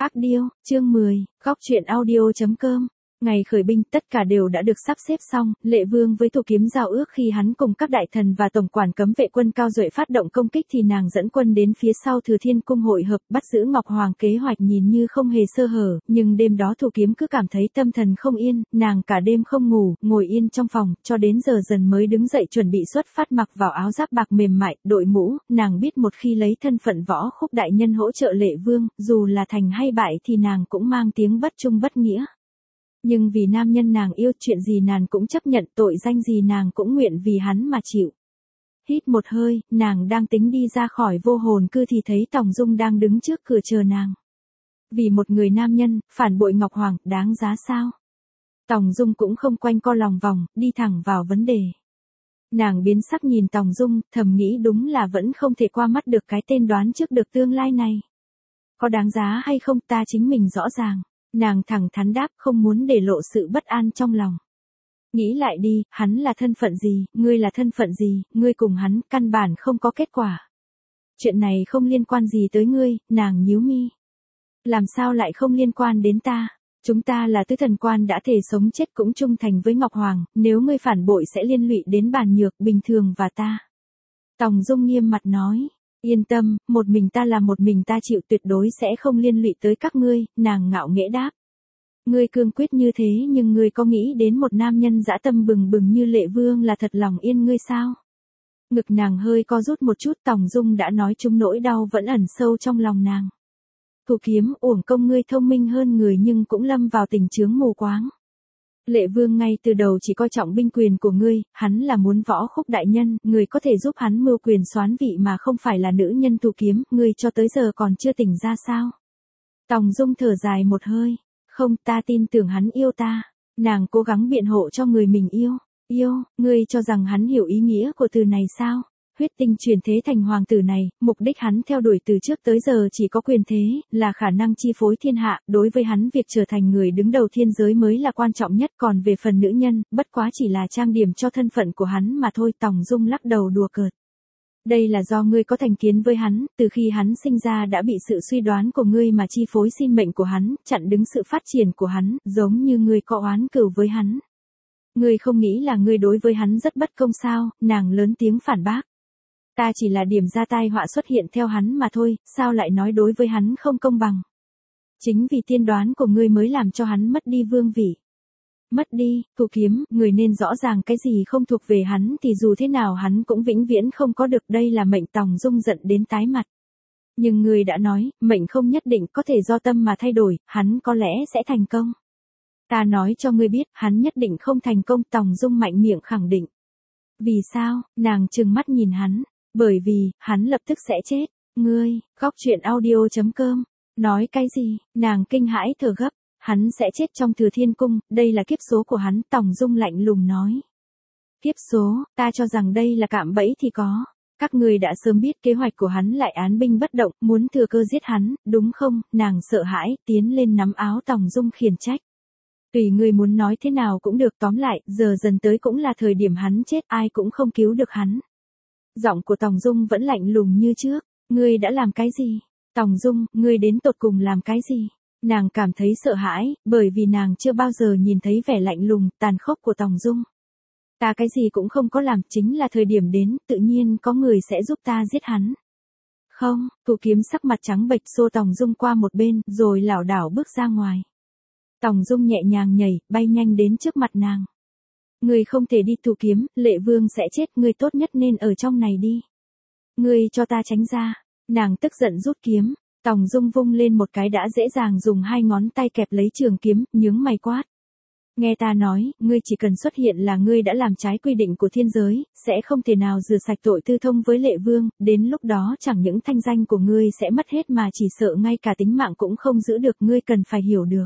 Ác điêu, chương 10, góc truyện audio.com. Ngày khởi binh tất cả đều đã được sắp xếp xong, Lệ Vương với Thủ Kiếm giao ước khi hắn cùng các đại thần và tổng quản cấm vệ quân Cao Duệ phát động công kích thì nàng dẫn quân đến phía sau Thừa Thiên cung hội hợp bắt giữ Ngọc Hoàng. Kế hoạch nhìn như không hề sơ hở, nhưng đêm đó Thủ Kiếm cứ cảm thấy tâm thần không yên, nàng cả đêm không ngủ, ngồi yên trong phòng, cho đến giờ dần mới đứng dậy chuẩn bị xuất phát, mặc vào áo giáp bạc mềm mại, đội mũ. Nàng biết một khi lấy thân phận Võ Khúc đại nhân hỗ trợ Lệ Vương, dù là thành hay bại thì nàng cũng mang tiếng bất trung bất nghĩa. Nhưng vì nam nhân nàng yêu, chuyện gì nàng cũng chấp nhận, tội danh gì nàng cũng nguyện vì hắn mà chịu. Hít một hơi, nàng đang tính đi ra khỏi Vô Hồn Cư thì thấy Tòng Dung đang đứng trước cửa chờ nàng. Vì một người nam nhân, phản bội Ngọc Hoàng, đáng giá sao? Tòng Dung cũng không quanh co lòng vòng, đi thẳng vào vấn đề. Nàng biến sắc nhìn Tòng Dung, thầm nghĩ đúng là vẫn không thể qua mắt được cái tên đoán trước được tương lai này. Có đáng giá hay không ta chính mình rõ ràng. Nàng thẳng thắn đáp, không muốn để lộ sự bất an trong lòng. Nghĩ lại đi, hắn là thân phận gì, ngươi là thân phận gì, ngươi cùng hắn, căn bản không có kết quả. Chuyện này không liên quan gì tới ngươi, nàng nhíu mi. Làm sao lại không liên quan đến ta? Chúng ta là tứ thần quan đã thề sống chết cũng trung thành với Ngọc Hoàng, nếu ngươi phản bội sẽ liên lụy đến Bàn Nhược, Bình Thường và ta. Tòng Dung nghiêm mặt nói. Yên tâm, một mình ta là một mình ta chịu, tuyệt đối sẽ không liên lụy tới các ngươi, nàng ngạo nghễ đáp. Ngươi cương quyết như thế nhưng ngươi có nghĩ đến một nam nhân dã tâm bừng bừng như Lệ Vương là thật lòng yên ngươi sao? Ngực nàng hơi co rút một chút, Tòng Dung đã nói chung nỗi đau vẫn ẩn sâu trong lòng nàng. Thủ Kiếm, uổng công ngươi thông minh hơn người nhưng cũng lâm vào tình chướng mù quáng. Lệ Vương ngay từ đầu chỉ coi trọng binh quyền của ngươi, hắn là muốn Võ Khúc đại nhân, người có thể giúp hắn mưu quyền soán vị mà không phải là nữ nhân. Thủ Kiếm, ngươi cho tới giờ còn chưa tỉnh ra sao? Tòng Dung thở dài một hơi, không, ta tin tưởng hắn yêu ta. Nàng cố gắng biện hộ cho người mình yêu, ngươi cho rằng hắn hiểu ý nghĩa của từ này sao? Huyết tinh chuyển thế thành hoàng tử này, mục đích hắn theo đuổi từ trước tới giờ chỉ có quyền thế, là khả năng chi phối thiên hạ, đối với hắn việc trở thành người đứng đầu thiên giới mới là quan trọng nhất, còn về phần nữ nhân, bất quá chỉ là trang điểm cho thân phận của hắn mà thôi. Tòng Dung lắc đầu đùa cợt. Đây là do ngươi có thành kiến với hắn, từ khi hắn sinh ra đã bị sự suy đoán của ngươi mà chi phối sinh mệnh của hắn, chặn đứng sự phát triển của hắn, giống như ngươi có oán cừu với hắn. Ngươi không nghĩ là ngươi đối với hắn rất bất công sao? Nàng lớn tiếng phản bác. Ta chỉ là điểm ra tai họa xuất hiện theo hắn mà thôi, sao lại nói đối với hắn không công bằng? Chính vì tiên đoán của ngươi mới làm cho hắn mất đi vương vị. Mất đi, Thủ Kiếm, người nên rõ ràng cái gì không thuộc về hắn thì dù thế nào hắn cũng vĩnh viễn không có được, đây là mệnh. Tòng Dung giận đến tái mặt. Nhưng ngươi đã nói, mệnh không nhất định có thể do tâm mà thay đổi, hắn có lẽ sẽ thành công. Ta nói cho ngươi biết, hắn nhất định không thành công. Tòng Dung mạnh miệng khẳng định. Vì sao? Nàng trừng mắt nhìn hắn. Bởi vì, hắn lập tức sẽ chết. Ngươi, góc truyện audio.com. Nói cái gì? Nàng kinh hãi thở gấp. Hắn sẽ chết trong Thừa Thiên cung, đây là kiếp số của hắn. Tòng Dung lạnh lùng nói. Kiếp số, ta cho rằng đây là cạm bẫy thì có. Các ngươi đã sớm biết kế hoạch của hắn lại án binh bất động, muốn thừa cơ giết hắn, đúng không? Nàng sợ hãi, tiến lên nắm áo Tòng Dung khiển trách. Tùy ngươi muốn nói thế nào cũng được, tóm lại, giờ dần tới cũng là thời điểm hắn chết, ai cũng không cứu được hắn. Giọng của Tòng Dung vẫn lạnh lùng như trước. Ngươi đã làm cái gì? Tòng Dung, ngươi đến tột cùng làm cái gì? Nàng cảm thấy sợ hãi, bởi vì nàng chưa bao giờ nhìn thấy vẻ lạnh lùng, tàn khốc của Tòng Dung. Ta cái gì cũng không có làm, chính là thời điểm đến, tự nhiên có người sẽ giúp ta giết hắn. Không, Thủ Kiếm sắc mặt trắng bệch xô Tòng Dung qua một bên, rồi lảo đảo bước ra ngoài. Tòng Dung nhẹ nhàng nhảy, bay nhanh đến trước mặt nàng. Ngươi không thể đi. Thủ Kiếm, Lệ Vương sẽ chết, ngươi tốt nhất nên ở trong này đi. Ngươi cho ta tránh ra. Nàng tức giận rút kiếm. Tòng Dung vung lên một cái đã dễ dàng dùng hai ngón tay kẹp lấy trường kiếm, nhướng mày quát. Nghe ta nói, ngươi chỉ cần xuất hiện là ngươi đã làm trái quy định của thiên giới, sẽ không thể nào rửa sạch tội tư thông với Lệ Vương, đến lúc đó chẳng những thanh danh của ngươi sẽ mất hết mà chỉ sợ ngay cả tính mạng cũng không giữ được. Ngươi cần phải hiểu được.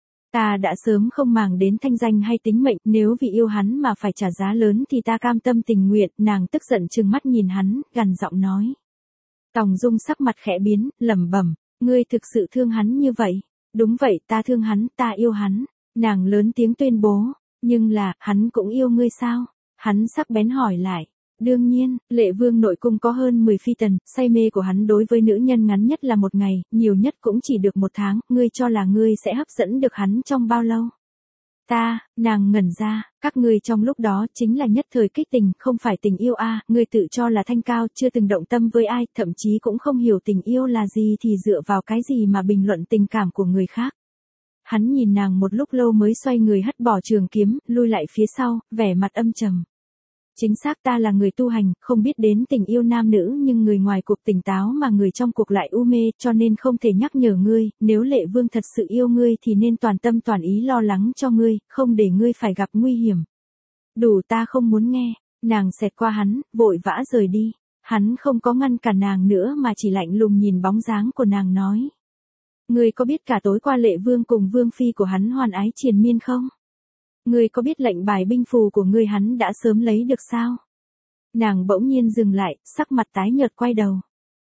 Ta đã sớm không màng đến thanh danh hay tính mệnh, nếu vì yêu hắn mà phải trả giá lớn thì ta cam tâm tình nguyện. Nàng tức giận trừng mắt nhìn hắn, gằn giọng nói. Tòng Dung sắc mặt khẽ biến, lẩm bẩm, ngươi thực sự thương hắn như vậy? Đúng vậy, ta thương hắn, ta yêu hắn. Nàng lớn tiếng tuyên bố, nhưng là, hắn cũng yêu ngươi sao? Hắn sắc bén hỏi lại. Đương nhiên, Lệ Vương nội cung có hơn 10 phi tần, say mê của hắn đối với nữ nhân ngắn nhất là một ngày, nhiều nhất cũng chỉ được một tháng, ngươi cho là ngươi sẽ hấp dẫn được hắn trong bao lâu? Nàng ngẩn ra, các ngươi trong lúc đó chính là nhất thời kích tình, không phải tình yêu ngươi tự cho là thanh cao, chưa từng động tâm với ai, thậm chí cũng không hiểu tình yêu là gì thì dựa vào cái gì mà bình luận tình cảm của người khác. Hắn nhìn nàng một lúc lâu mới xoay người hất bỏ trường kiếm, lui lại phía sau, vẻ mặt âm trầm. Chính xác ta là người tu hành, không biết đến tình yêu nam nữ nhưng người ngoài cuộc tỉnh táo mà người trong cuộc lại u mê, cho nên không thể nhắc nhở ngươi, nếu Lệ Vương thật sự yêu ngươi thì nên toàn tâm toàn ý lo lắng cho ngươi, không để ngươi phải gặp nguy hiểm. Đủ, ta không muốn nghe, nàng xẹt qua hắn, vội vã rời đi. Hắn không có ngăn cản nàng nữa mà chỉ lạnh lùng nhìn bóng dáng của nàng nói. Ngươi có biết cả tối qua Lệ Vương cùng Vương Phi của hắn hoan ái triền miên không? Ngươi có biết lệnh bài binh phù của ngươi hắn đã sớm lấy được sao? Nàng bỗng nhiên dừng lại, sắc mặt tái nhợt quay đầu.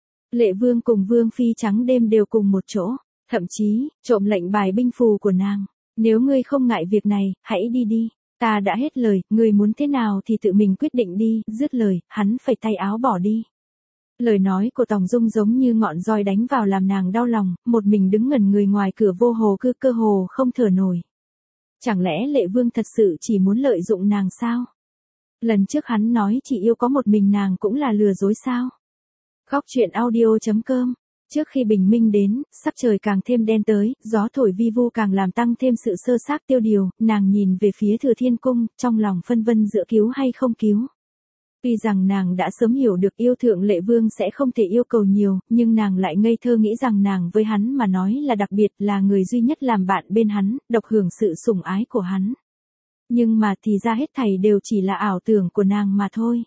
Lệ Vương cùng Vương Phi trắng đêm đều cùng một chỗ, thậm chí, trộm lệnh bài binh phù của nàng. Nếu ngươi không ngại việc này, hãy đi đi. Ta đã hết lời, ngươi muốn thế nào thì tự mình quyết định đi. Dứt lời, hắn phẩy tay áo bỏ đi. Lời nói của Tòng Dung giống như ngọn roi đánh vào làm nàng đau lòng, một mình đứng ngẩn người ngoài cửa vô hồ cơ hồ không thở nổi. Chẳng lẽ Lệ Vương thật sự chỉ muốn lợi dụng nàng sao? Lần trước hắn nói chỉ yêu có một mình nàng cũng là lừa dối sao? Góc truyện audio.com. Trước khi bình minh đến, sắc trời càng thêm đen tới, gió thổi vi vu càng làm tăng thêm sự sơ xác tiêu điều, nàng nhìn về phía Thừa Thiên Cung, trong lòng phân vân giữa cứu hay không cứu. Tuy rằng nàng đã sớm hiểu được yêu thượng Lệ Vương sẽ không thể yêu cầu nhiều, nhưng nàng lại ngây thơ nghĩ rằng nàng với hắn mà nói là đặc biệt, là người duy nhất làm bạn bên hắn, độc hưởng sự sủng ái của hắn. Nhưng mà thì ra hết thảy đều chỉ là ảo tưởng của nàng mà thôi.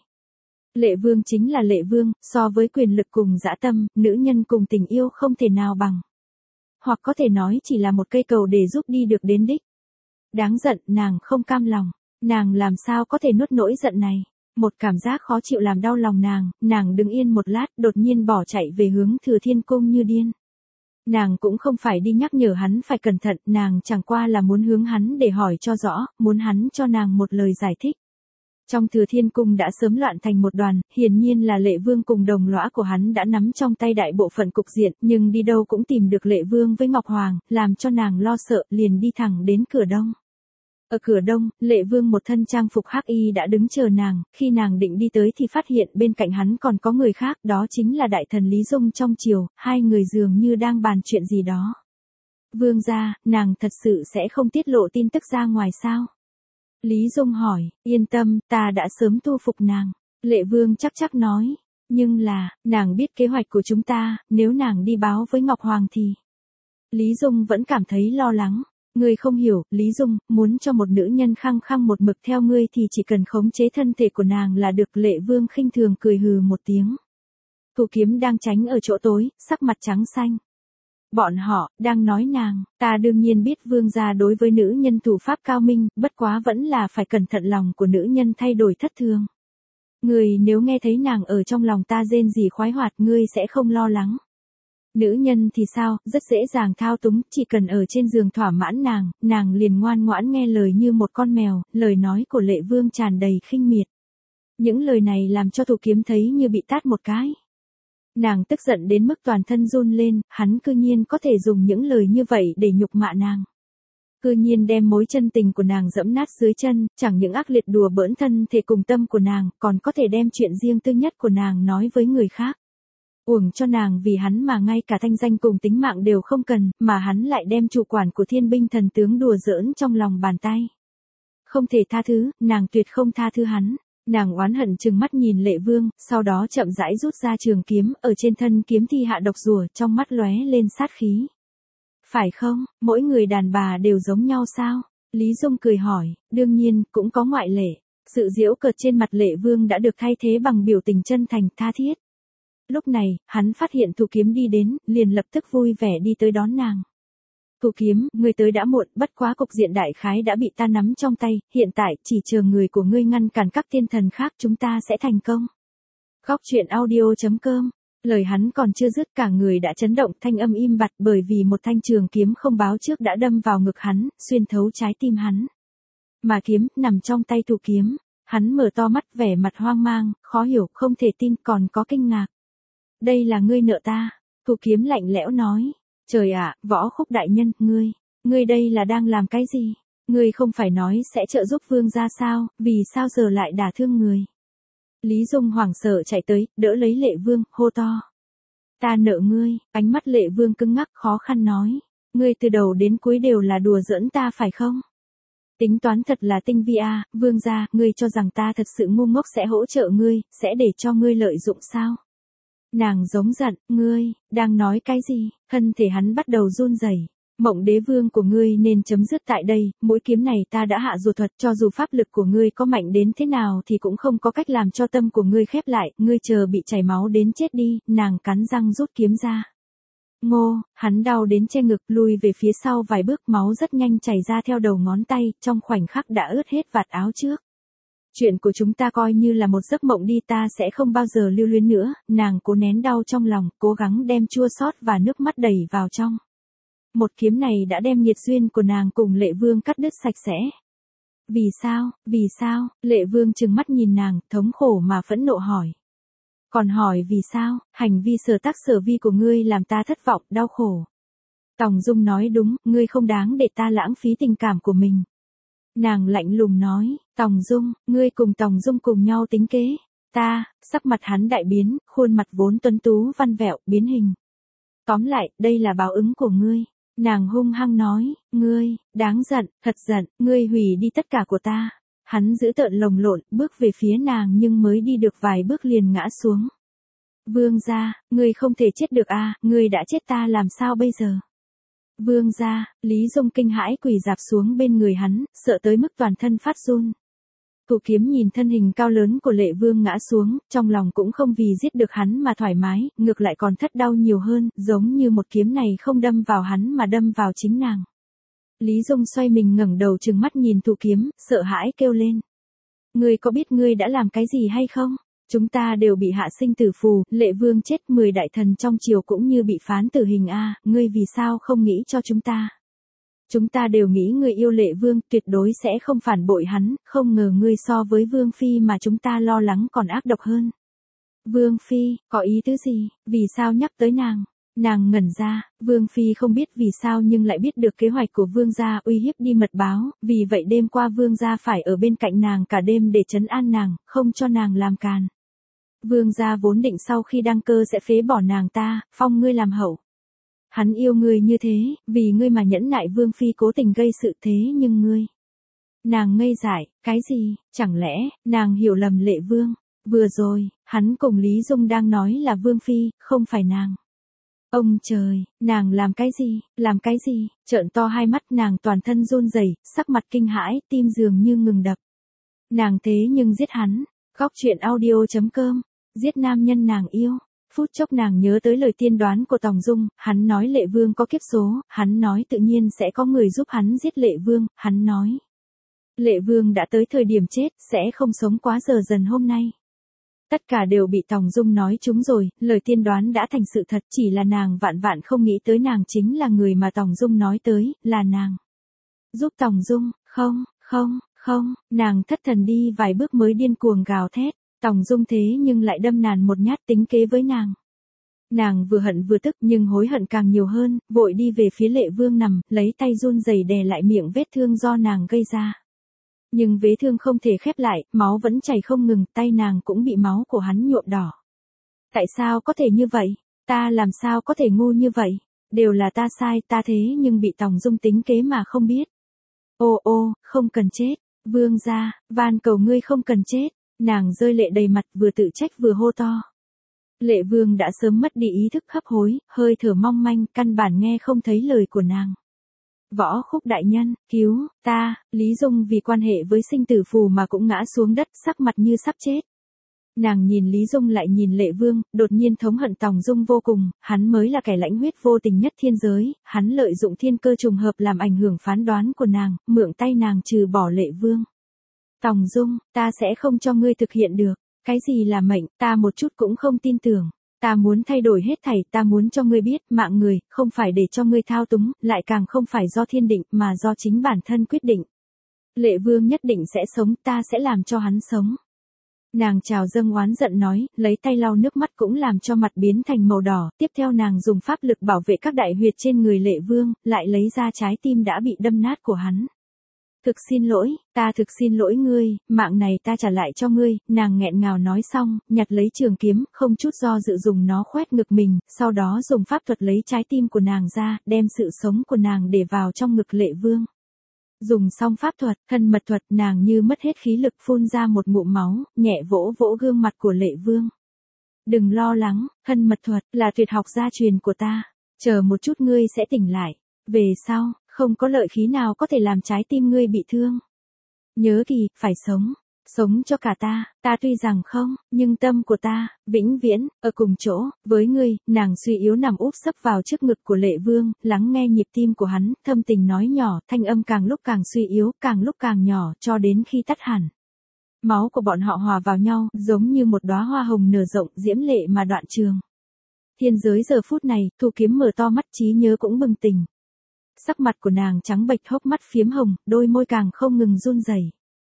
Lệ Vương chính là Lệ Vương, so với quyền lực cùng dã tâm, nữ nhân cùng tình yêu không thể nào bằng. Hoặc có thể nói chỉ là một cây cầu để giúp đi được đến đích. Đáng giận, nàng không cam lòng, nàng làm sao có thể nuốt nỗi giận này. Một cảm giác khó chịu làm đau lòng nàng đứng yên một lát, đột nhiên bỏ chạy về hướng Thừa Thiên Cung như điên. Nàng cũng không phải đi nhắc nhở hắn phải cẩn thận, nàng chẳng qua là muốn hướng hắn để hỏi cho rõ, muốn hắn cho nàng một lời giải thích. Trong Thừa Thiên Cung đã sớm loạn thành một đoàn, hiển nhiên là Lệ Vương cùng đồng lõa của hắn đã nắm trong tay đại bộ phận cục diện, nhưng đi đâu cũng tìm được Lệ Vương với Ngọc Hoàng, làm cho nàng lo sợ, liền đi thẳng đến cửa đông. Ở cửa đông, Lệ Vương một thân trang phục hắc y đã đứng chờ nàng, khi nàng định đi tới thì phát hiện bên cạnh hắn còn có người khác, đó chính là đại thần Lý Dung trong triều, hai người dường như đang bàn chuyện gì đó. Vương gia, nàng thật sự sẽ không tiết lộ tin tức ra ngoài sao? Lý Dung hỏi, yên tâm, ta đã sớm thu phục nàng. Lệ Vương chắc nói, nhưng là, nàng biết kế hoạch của chúng ta, nếu nàng đi báo với Ngọc Hoàng thì... Lý Dung vẫn cảm thấy lo lắng. Ngươi không hiểu, Lý Dung, muốn cho một nữ nhân khăng khăng một mực theo ngươi thì chỉ cần khống chế thân thể của nàng là được. Lệ Vương khinh thường cười hừ một tiếng. Thủ kiếm đang tránh ở chỗ tối, sắc mặt trắng xanh. Bọn họ, đang nói nàng, ta đương nhiên biết vương gia đối với nữ nhân thủ pháp cao minh, bất quá vẫn là phải cẩn thận lòng của nữ nhân thay đổi thất thường. Ngươi nếu nghe thấy nàng ở trong lòng ta rên rỉ khoái hoạt ngươi sẽ không lo lắng. Nữ nhân thì sao, rất dễ dàng thao túng, chỉ cần ở trên giường thỏa mãn nàng liền ngoan ngoãn nghe lời như một con mèo, lời nói của Lệ Vương tràn đầy khinh miệt. Những lời này làm cho Thủ Kiếm thấy như bị tát một cái. Nàng tức giận đến mức toàn thân run lên, hắn cư nhiên có thể dùng những lời như vậy để nhục mạ nàng. Cư nhiên đem mối chân tình của nàng dẫm nát dưới chân, chẳng những ác liệt đùa bỡn thân thể cùng tâm của nàng, còn có thể đem chuyện riêng tư nhất của nàng nói với người khác. Uổng cho nàng vì hắn mà ngay cả thanh danh cùng tính mạng đều không cần, mà hắn lại đem chủ quản của Thiên Binh Thần tướng đùa giỡn trong lòng bàn tay. Không thể tha thứ, nàng tuyệt không tha thứ hắn. Nàng oán hận trừng mắt nhìn Lệ Vương, sau đó chậm rãi rút ra trường kiếm, ở trên thân kiếm thi hạ độc rùa, trong mắt lóe lên sát khí. Phải không, mỗi người đàn bà đều giống nhau sao? Lý Dung cười hỏi, đương nhiên, cũng có ngoại lệ. Sự giễu cợt trên mặt Lệ Vương đã được thay thế bằng biểu tình chân thành tha thiết. Lúc này, hắn phát hiện Thủ Kiếm đi đến, liền lập tức vui vẻ đi tới đón nàng. Thủ Kiếm, ngươi tới đã muộn, bất quá cục diện đại khái đã bị ta nắm trong tay, hiện tại, chỉ chờ người của ngươi ngăn cản các thiên thần khác chúng ta sẽ thành công. Góc truyện audio.com. Lời hắn còn chưa dứt cả người đã chấn động, thanh âm im bặt bởi vì một thanh trường kiếm không báo trước đã đâm vào ngực hắn, xuyên thấu trái tim hắn. Mà kiếm, nằm trong tay Thủ Kiếm. Hắn mở to mắt vẻ mặt hoang mang, khó hiểu, không thể tin còn có kinh ngạc. Đây là ngươi nợ ta. Thủ kiếm lạnh lẽo nói. Trời ạ, Võ Khúc đại nhân, ngươi đây là đang làm cái gì? Ngươi không phải nói sẽ trợ giúp vương gia sao, vì sao giờ lại đả thương người? Lý Dung hoảng sợ chạy tới, đỡ lấy Lệ Vương, hô to. Ta nợ ngươi, ánh mắt Lệ Vương cứng ngắc khó khăn nói. Ngươi từ đầu đến cuối đều là đùa giỡn ta phải không? Tính toán thật là tinh vi à, vương gia, ngươi cho rằng ta thật sự ngu ngốc sẽ hỗ trợ ngươi, sẽ để cho ngươi lợi dụng sao? Nàng giống giận, ngươi, đang nói cái gì? Thân thể hắn bắt đầu run rẩy. Mộng đế vương của ngươi nên chấm dứt tại đây, mũi kiếm này ta đã hạ dù thuật, cho dù pháp lực của ngươi có mạnh đến thế nào thì cũng không có cách làm cho tâm của ngươi khép lại, ngươi chờ bị chảy máu đến chết đi, nàng cắn răng rút kiếm ra. Ngô, hắn đau đến che ngực, lùi về phía sau vài bước, máu rất nhanh chảy ra theo đầu ngón tay, trong khoảnh khắc đã ướt hết vạt áo trước. Chuyện của chúng ta coi như là một giấc mộng đi, ta sẽ không bao giờ lưu luyến nữa, nàng cố nén đau trong lòng, cố gắng đem chua xót và nước mắt đẩy vào trong. Một kiếm này đã đem nghiệt duyên của nàng cùng Lệ Vương cắt đứt sạch sẽ. Vì sao, Lệ Vương trừng mắt nhìn nàng, thống khổ mà phẫn nộ hỏi. Còn hỏi vì sao, hành vi sở tác sở vi của ngươi làm ta thất vọng, đau khổ. Tòng Dung nói đúng, ngươi không đáng để ta lãng phí tình cảm của mình. Nàng lạnh lùng nói, Tòng Dung, ngươi cùng Tòng Dung cùng nhau tính kế. Sắc mặt hắn đại biến, khuôn mặt vốn tuấn tú văn vẹo, biến hình. Tóm lại, đây là báo ứng của ngươi. Nàng hung hăng nói, ngươi, đáng giận, thật giận, ngươi hủy đi tất cả của ta. Hắn giữ tợn lồng lộn, bước về phía nàng nhưng mới đi được vài bước liền ngã xuống. Vương gia, ngươi không thể chết được à, ngươi đã chết ta làm sao bây giờ? Vương gia, Lý Dung kinh hãi quỳ rạp xuống bên người hắn, sợ tới mức toàn thân phát run. Thủ kiếm nhìn thân hình cao lớn của Lệ Vương ngã xuống, trong lòng cũng không vì giết được hắn mà thoải mái, ngược lại còn thất đau nhiều hơn, giống như một kiếm này không đâm vào hắn mà đâm vào chính nàng. Lý Dung xoay mình ngẩng đầu trừng mắt nhìn thủ kiếm, sợ hãi kêu lên. Ngươi có biết ngươi đã làm cái gì hay không? Chúng ta đều bị hạ sinh tử phù, Lệ Vương chết, 10 đại thần trong triều cũng như bị phán tử hình a, ngươi vì sao không nghĩ cho chúng ta? Chúng ta đều nghĩ ngươi yêu Lệ Vương, tuyệt đối sẽ không phản bội hắn, không ngờ ngươi so với Vương Phi mà chúng ta lo lắng còn ác độc hơn. Vương Phi, có ý tứ gì, vì sao nhắc tới nàng? Nàng ngẩn ra, Vương Phi không biết vì sao nhưng lại biết được kế hoạch của Vương gia uy hiếp đi mật báo, vì vậy đêm qua Vương gia phải ở bên cạnh nàng cả đêm để trấn an nàng, không cho nàng làm càn. Vương gia vốn định sau khi đăng cơ sẽ phế bỏ nàng ta, phong ngươi làm hậu. Hắn yêu ngươi như thế, vì ngươi mà nhẫn nại Vương Phi cố tình gây sự thế nhưng ngươi. Nàng ngây dại, cái gì, chẳng lẽ, nàng hiểu lầm Lệ Vương. Vừa rồi, hắn cùng Lý Dung đang nói là Vương Phi, không phải nàng. Ông trời, nàng làm cái gì, trợn to hai mắt nàng toàn thân run rẩy, sắc mặt kinh hãi, tim dường như ngừng đập. Nàng thế nhưng giết hắn, góc truyện audio.com, giết nam nhân nàng yêu. Phút chốc nàng nhớ tới lời tiên đoán của Tòng Dung, hắn nói Lệ Vương có kiếp số, hắn nói tự nhiên sẽ có người giúp hắn giết Lệ Vương, hắn nói. Lệ Vương đã tới thời điểm chết, sẽ không sống quá giờ dần hôm nay. Tất cả đều bị Tòng Dung nói trúng rồi, lời tiên đoán đã thành sự thật, chỉ là nàng vạn vạn không nghĩ tới nàng chính là người mà Tòng Dung nói tới, là nàng. Giúp Tòng Dung, không, nàng thất thần đi vài bước mới điên cuồng gào thét, Tòng Dung thế nhưng lại đâm nàng một nhát tính kế với nàng. Nàng vừa hận vừa tức nhưng hối hận càng nhiều hơn, vội đi về phía Lệ Vương nằm, lấy tay run rẩy đè lại miệng vết thương do nàng gây ra. Nhưng vết thương không thể khép lại, máu vẫn chảy không ngừng, tay nàng cũng bị máu của hắn nhuộm đỏ. Tại sao có thể như vậy? Ta làm sao có thể ngu như vậy? Đều là ta sai, ta thế nhưng bị Tòng Dung tính kế mà không biết. Ô, không cần chết, Vương gia, van cầu ngươi không cần chết. Nàng rơi lệ đầy mặt vừa tự trách vừa hô to. Lệ Vương đã sớm mất đi ý thức hấp hối, hơi thở mong manh, căn bản nghe không thấy lời của nàng. Võ Khúc đại nhân, cứu, ta, Lý Dung vì quan hệ với sinh tử phù mà cũng ngã xuống đất, sắc mặt như sắp chết. Nàng nhìn Lý Dung lại nhìn Lệ Vương, đột nhiên thống hận Tòng Dung vô cùng, hắn mới là kẻ lãnh huyết vô tình nhất thiên giới, hắn lợi dụng thiên cơ trùng hợp làm ảnh hưởng phán đoán của nàng, mượn tay nàng trừ bỏ Lệ Vương. Tòng Dung, ta sẽ không cho ngươi thực hiện được, cái gì là mệnh, ta một chút cũng không tin tưởng. Ta muốn thay đổi hết thảy, ta muốn cho ngươi biết, mạng người, không phải để cho ngươi thao túng, lại càng không phải do thiên định, mà do chính bản thân quyết định. Lệ Vương nhất định sẽ sống, ta sẽ làm cho hắn sống. Nàng trào dâng oán giận nói, lấy tay lau nước mắt cũng làm cho mặt biến thành màu đỏ, tiếp theo nàng dùng pháp lực bảo vệ các đại huyệt trên người Lệ Vương, lại lấy ra trái tim đã bị đâm nát của hắn. Thực xin lỗi, ta thực xin lỗi ngươi, mạng này ta trả lại cho ngươi, nàng nghẹn ngào nói xong, nhặt lấy trường kiếm, không chút do dự dùng nó khoét ngực mình, sau đó dùng pháp thuật lấy trái tim của nàng ra, đem sự sống của nàng để vào trong ngực Lệ Vương. Dùng xong pháp thuật, thân mật thuật, nàng như mất hết khí lực phun ra một ngụm máu, nhẹ vỗ vỗ gương mặt của Lệ Vương. Đừng lo lắng, thân mật thuật là tuyệt học gia truyền của ta, chờ một chút ngươi sẽ tỉnh lại, về sau, không có lợi khí nào có thể làm trái tim ngươi bị thương. Nhớ kỹ, phải sống, sống cho cả ta tuy rằng không, nhưng tâm của ta, vĩnh viễn, ở cùng chỗ, với ngươi, nàng suy yếu nằm úp sấp vào trước ngực của Lệ Vương, lắng nghe nhịp tim của hắn, thâm tình nói nhỏ, thanh âm càng lúc càng suy yếu, càng lúc càng nhỏ, cho đến khi tắt hẳn. Máu của bọn họ hòa vào nhau, giống như một đóa hoa hồng nở rộng, diễm lệ mà đoạn trường. Thiên giới giờ phút này, Thu Kiếm mở to mắt trí nhớ cũng bừng tỉnh. Sắc mặt của nàng trắng bệch, hốc mắt phiếm hồng, đôi môi càng không ngừng run rẩy.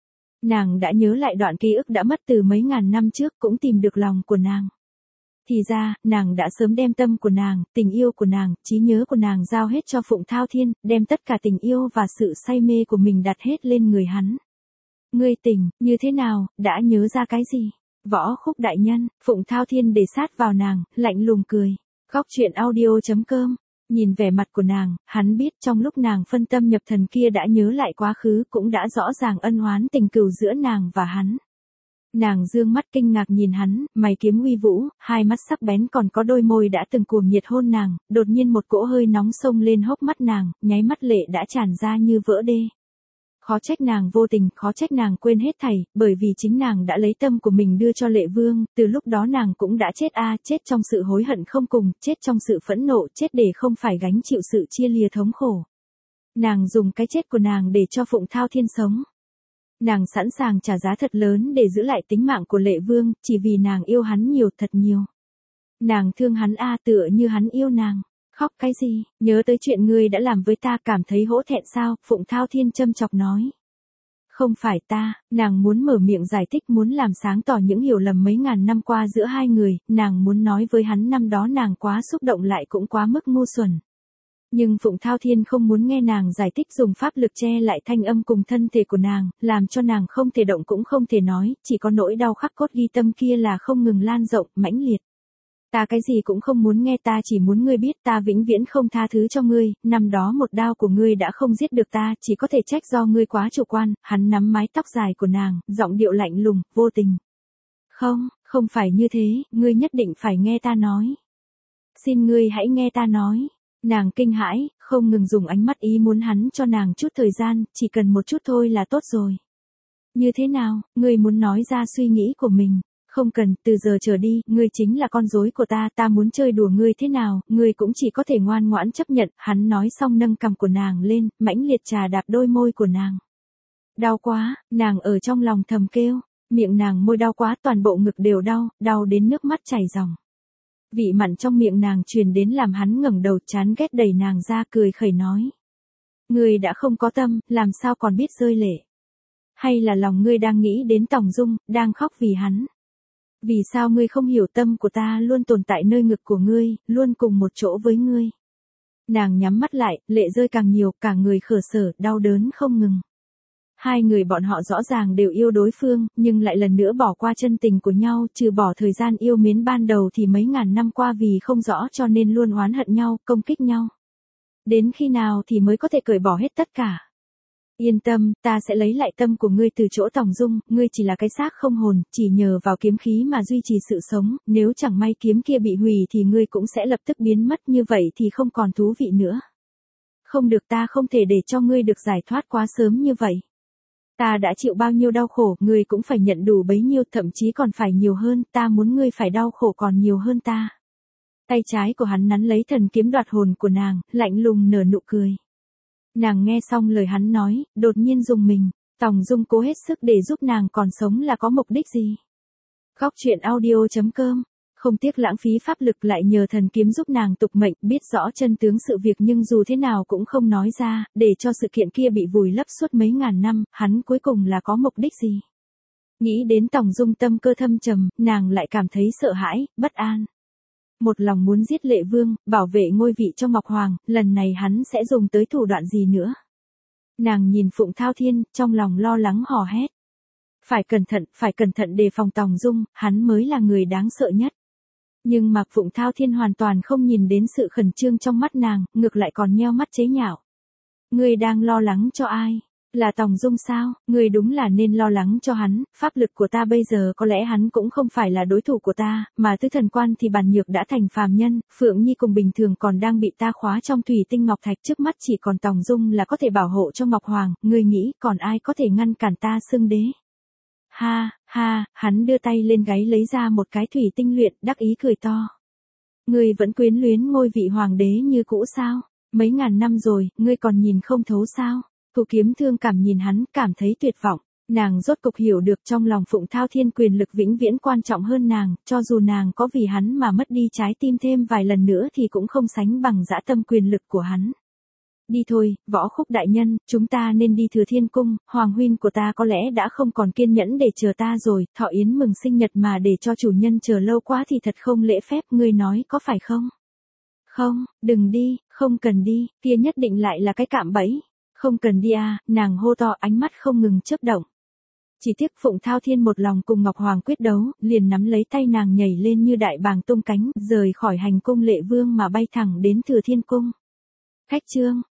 Nàng đã nhớ lại đoạn ký ức đã mất từ mấy ngàn năm trước, cũng tìm được lòng của nàng. Thì ra, nàng đã sớm đem tâm của nàng, tình yêu của nàng, trí nhớ của nàng giao hết cho Phụng Thao Thiên, đem tất cả tình yêu và sự say mê của mình đặt hết lên người hắn. Ngươi tỉnh, như thế nào, đã nhớ ra cái gì? Võ Khúc đại nhân, Phụng Thao Thiên để sát vào nàng, lạnh lùng cười. Góc truyện audio.com. Nhìn vẻ mặt của nàng, hắn biết trong lúc nàng phân tâm nhập thần kia đã nhớ lại quá khứ, cũng đã rõ ràng ân oán tình cừu giữa nàng và hắn. Nàng dương mắt kinh ngạc nhìn hắn, mày kiếm uy vũ, hai mắt sắc bén, còn có đôi môi đã từng cuồng nhiệt hôn nàng, đột nhiên một cỗ hơi nóng xông lên hốc mắt nàng, nháy mắt lệ đã tràn ra như vỡ đê. Khó trách nàng vô tình, khó trách nàng quên hết thảy, bởi vì chính nàng đã lấy tâm của mình đưa cho Lệ Vương, từ lúc đó nàng cũng đã chết chết trong sự hối hận không cùng, chết trong sự phẫn nộ, chết để không phải gánh chịu sự chia lìa thống khổ. Nàng dùng cái chết của nàng để cho Phụng Thao Thiên sống. Nàng sẵn sàng trả giá thật lớn để giữ lại tính mạng của Lệ Vương, chỉ vì nàng yêu hắn nhiều, thật nhiều. Nàng thương hắn tựa như hắn yêu nàng. Khóc cái gì, nhớ tới chuyện ngươi đã làm với ta, cảm thấy hổ thẹn sao, Phụng Thao Thiên châm chọc nói. Không phải ta, nàng muốn mở miệng giải thích, muốn làm sáng tỏ những hiểu lầm mấy ngàn năm qua giữa hai người, nàng muốn nói với hắn năm đó nàng quá xúc động lại cũng quá mức ngu xuẩn. Nhưng Phụng Thao Thiên không muốn nghe nàng giải thích, dùng pháp lực che lại thanh âm cùng thân thể của nàng, làm cho nàng không thể động cũng không thể nói, chỉ có nỗi đau khắc cốt ghi tâm kia là không ngừng lan rộng, mãnh liệt. Ta cái gì cũng không muốn nghe, ta chỉ muốn ngươi biết ta vĩnh viễn không tha thứ cho ngươi, năm đó một đao của ngươi đã không giết được ta, chỉ có thể trách do ngươi quá chủ quan. Hắn nắm mái tóc dài của nàng, giọng điệu lạnh lùng, vô tình. Không phải như thế, ngươi nhất định phải nghe ta nói. Xin ngươi hãy nghe ta nói. Nàng kinh hãi, không ngừng dùng ánh mắt ý muốn hắn cho nàng chút thời gian, chỉ cần một chút thôi là tốt rồi. Như thế nào, ngươi muốn nói ra suy nghĩ của mình. Không cần, từ giờ trở đi, ngươi chính là con rối của ta muốn chơi đùa ngươi thế nào, ngươi cũng chỉ có thể ngoan ngoãn chấp nhận. Hắn nói xong nâng cằm của nàng lên, mãnh liệt trà đạp đôi môi của nàng. Đau quá, nàng ở trong lòng thầm kêu, miệng nàng môi đau quá, toàn bộ ngực đều đau, đau đến nước mắt chảy ròng. Vị mặn trong miệng nàng truyền đến làm hắn ngẩng đầu, chán ghét đẩy nàng ra, cười khẩy nói. Ngươi đã không có tâm, làm sao còn biết rơi lệ? Hay là lòng ngươi đang nghĩ đến Tòng Dung, đang khóc vì hắn? Vì sao ngươi không hiểu tâm của ta luôn tồn tại nơi ngực của ngươi, luôn cùng một chỗ với ngươi? Nàng nhắm mắt lại, lệ rơi càng nhiều, cả người khở sở, đau đớn không ngừng. Hai người bọn họ rõ ràng đều yêu đối phương, nhưng lại lần nữa bỏ qua chân tình của nhau, trừ bỏ thời gian yêu mến ban đầu thì mấy ngàn năm qua vì không rõ cho nên luôn oán hận nhau, công kích nhau. Đến khi nào thì mới có thể cởi bỏ hết tất cả? Yên tâm, ta sẽ lấy lại tâm của ngươi từ chỗ Tòng Dung, ngươi chỉ là cái xác không hồn, chỉ nhờ vào kiếm khí mà duy trì sự sống, nếu chẳng may kiếm kia bị hủy thì ngươi cũng sẽ lập tức biến mất, như vậy thì không còn thú vị nữa. Không được, ta không thể để cho ngươi được giải thoát quá sớm như vậy. Ta đã chịu bao nhiêu đau khổ, ngươi cũng phải nhận đủ bấy nhiêu, thậm chí còn phải nhiều hơn, ta muốn ngươi phải đau khổ còn nhiều hơn ta. Tay trái của hắn nắn lấy thần kiếm đoạt hồn của nàng, lạnh lùng nở nụ cười. Nàng nghe xong lời hắn nói, đột nhiên rùng mình, Tòng Dung cố hết sức để giúp nàng còn sống là có mục đích gì? Góc truyện audio.com Không tiếc lãng phí pháp lực lại nhờ thần kiếm giúp nàng tục mệnh, biết rõ chân tướng sự việc nhưng dù thế nào cũng không nói ra, để cho sự kiện kia bị vùi lấp suốt mấy ngàn năm, hắn cuối cùng là có mục đích gì? Nghĩ đến Tòng Dung tâm cơ thâm trầm, nàng lại cảm thấy sợ hãi, bất an. Một lòng muốn giết Lệ Vương, bảo vệ ngôi vị cho Ngọc Hoàng, lần này hắn sẽ dùng tới thủ đoạn gì nữa? Nàng nhìn Phụng Thao Thiên, trong lòng lo lắng hò hét. Phải cẩn thận đề phòng Tòng Dung, hắn mới là người đáng sợ nhất. Nhưng mà Phụng Thao Thiên hoàn toàn không nhìn đến sự khẩn trương trong mắt nàng, ngược lại còn nheo mắt chế nhạo. Ngươi đang lo lắng cho ai? Là Tòng Dung sao? Ngươi đúng là nên lo lắng cho hắn, pháp lực của ta bây giờ có lẽ hắn cũng không phải là đối thủ của ta, mà Tứ Thần Quan thì Bàn Nhược đã thành phàm nhân, Phượng Nhi cùng bình thường còn đang bị ta khóa trong thủy tinh ngọc thạch, trước mắt chỉ còn Tòng Dung là có thể bảo hộ cho Ngọc Hoàng, ngươi nghĩ còn ai có thể ngăn cản ta xưng đế? Ha, ha, hắn đưa tay lên gáy lấy ra một cái thủy tinh luyện, đắc ý cười to. Ngươi vẫn quyến luyến ngôi vị hoàng đế như cũ sao? Mấy ngàn năm rồi, ngươi còn nhìn không thấu sao? Thủ Kiếm thương cảm nhìn hắn, cảm thấy tuyệt vọng. Nàng rốt cục hiểu được trong lòng Phụng Thao Thiên quyền lực vĩnh viễn quan trọng hơn nàng, cho dù nàng có vì hắn mà mất đi trái tim thêm vài lần nữa thì cũng không sánh bằng dã tâm quyền lực của hắn. Đi thôi, Võ Khúc đại nhân, chúng ta nên đi Thừa Thiên Cung, Hoàng huynh của ta có lẽ đã không còn kiên nhẫn để chờ ta rồi, thọ yến mừng sinh nhật mà để cho chủ nhân chờ lâu quá thì thật không lễ phép, ngươi nói có phải không? Không, đừng đi, không cần đi, kia nhất định lại là cái cạm bẫy. Không cần đi à, nàng hô to, ánh mắt không ngừng chớp động. Chỉ tiếc Phụng Thao Thiên một lòng cùng Ngọc Hoàng quyết đấu, liền nắm lấy tay nàng nhảy lên như đại bàng tung cánh, rời khỏi hành cung Lệ Vương mà bay thẳng đến Thừa Thiên Cung. Khách trương,